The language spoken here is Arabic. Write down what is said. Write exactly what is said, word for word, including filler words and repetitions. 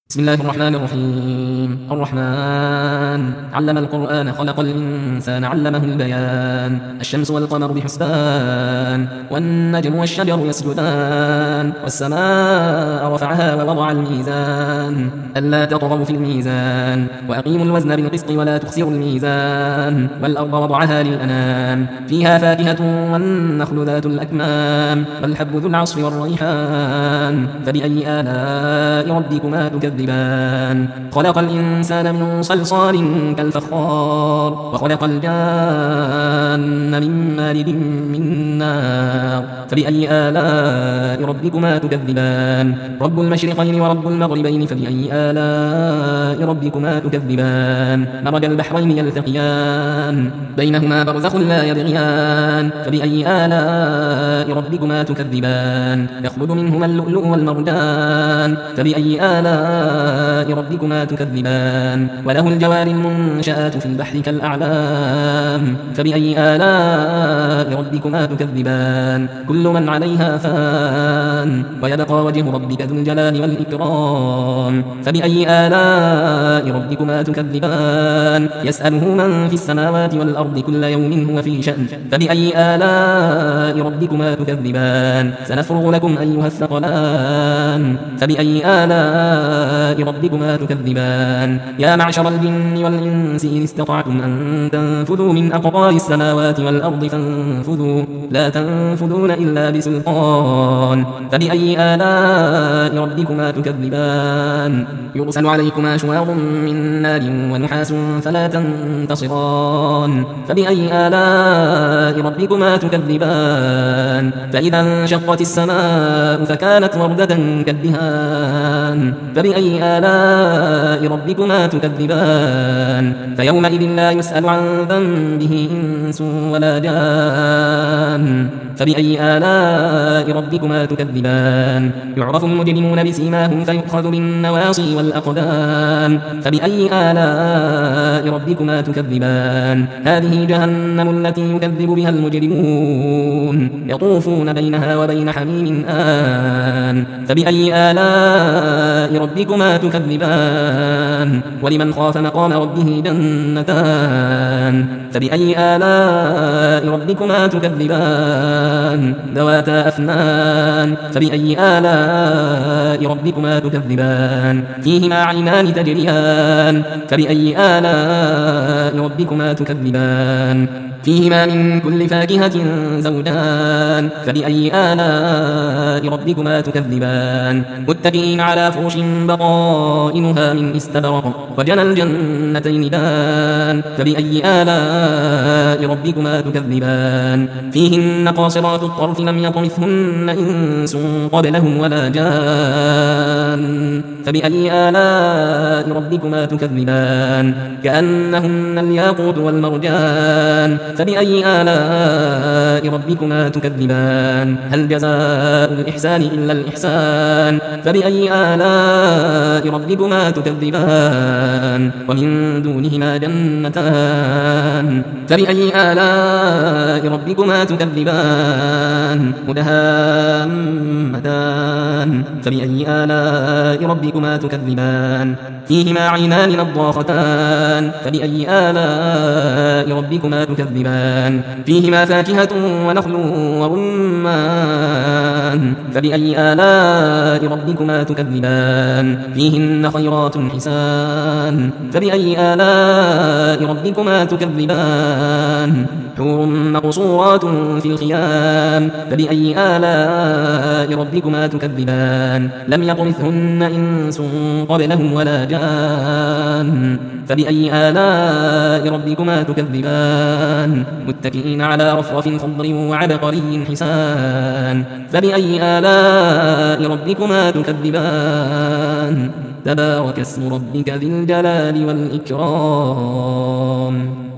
بسم الله الرحمن الرحيم. الرحمن علم القرآن خلق الإنسان علمه البيان. الشمس والقمر بحسبان والنجم والشجر يسجدان والسماء رفعها ووضع الميزان ألا تطغوا في الميزان وأقيموا الوزن بالقسط ولا تخسروا الميزان والأرض وضعها للأنام فيها فاكهة والنخل ذات الأكمام والحب ذو العصف والريحان فبأي آلاء ربكما تكذبان خلق الإنسان من صلصال كالفخار وخلق الجان من مارد من نار فبأي آلاء ربكما تكذبان رب المشرقين ورب المغربين فبأي آلاء ربكما تكذبان مرج البحرين يلتقيان بينهما برزخ لا يبغيان فبأي آلاء ربكما تكذبان يخرج منهما اللؤلؤ والمرجان فبأي آلاء ربكما تكذبان وله الجوار المنشآت في البحر كالأعلام فبأي آلاء ربكما تكذبان كل من عليها فان ويبقى وجه ربك ذو الجلال والإكرام فبأي آلاء ربكما تكذبان يسأله من في السماوات والأرض كل يوم هو في شأن فبأي آلاء ربكما تكذبان سنفرغ لكم أيها الثقلان فبأي آلاء ربكما تكذبان يا معشر الجن والإنس إن استطعتم أن تنفذوا من أقطار السماوات والأرض فانفذوا لا تنفذون إلا بسلطان فبأي آلاء ربكما تكذبان يرسل عليكما شواظ من نار ونحاس فلا تنتصران فبأي آلاء ربكما تكذبان فإذا انشقت السماء فكانت وردة كالدهان فبأي آلاء ربكما تكذبان فيومئذ لا يسأل عن ذنبه إنس ولا جان فبأي آلاء ربكما تكذبان يعرف المجرمون بسيماهم فيؤخذ بالنواصي والأقدام فبأي آلاء ربكما تكذبان هذه جهنم التي يكذب بها المجرمون يطوفون بينها وبين حميم آن فبأي آلاء ربكما تكذبان ولمن خاف مقام ربه جنتان فبأي آلاء ربكما تكذبان ذواتا أفنان فبأي آلاء ربكما تكذبان فيهما عينان تجريان فبأي آلاء ربكما تكذبان فيهما من كل فاكهة زوجان فبأي آلاء ربكما تكذبان متكئين على فرش بطائنها من استبرق وجنى الجنتين دان فبأي آلاء ربكما تكذبان فيهن قاصرات الطرف لم يطمثهن إنس قبلهم ولا جان فبأي آلاء ربكما تكذبان كأنهن الياقوت والمرجان فبأي آلاء ربكما تكذبان هل جزاء الإحسان إلا الإحسان فبأي آلاء ربكما تكذبان ومن دونهما جنتان فبأي آلاء ربكما تكذبان مدهامتان فبأي آلاء ربكما تكذبان فيهما عينان نضاختان فبأي آلاء ربكما تكذبان فيهما فاكهة ونخل ورمان فبأي آلاء ربكما تكذبان فيهن خيرات حسان فبأي آلاء ربكما تكذبان حور مقصورات في الخيام فبأي آلاء ربكما تكذبان لم يطمثهن إنس قبلهم ولا جان فبأي آلاء ربكما تكذبان متكئين على رفرف خضر وعبقري حسان فبأي آلاء ربكما تكذبان تبارك اسم ربك ذي الجلال والإكرام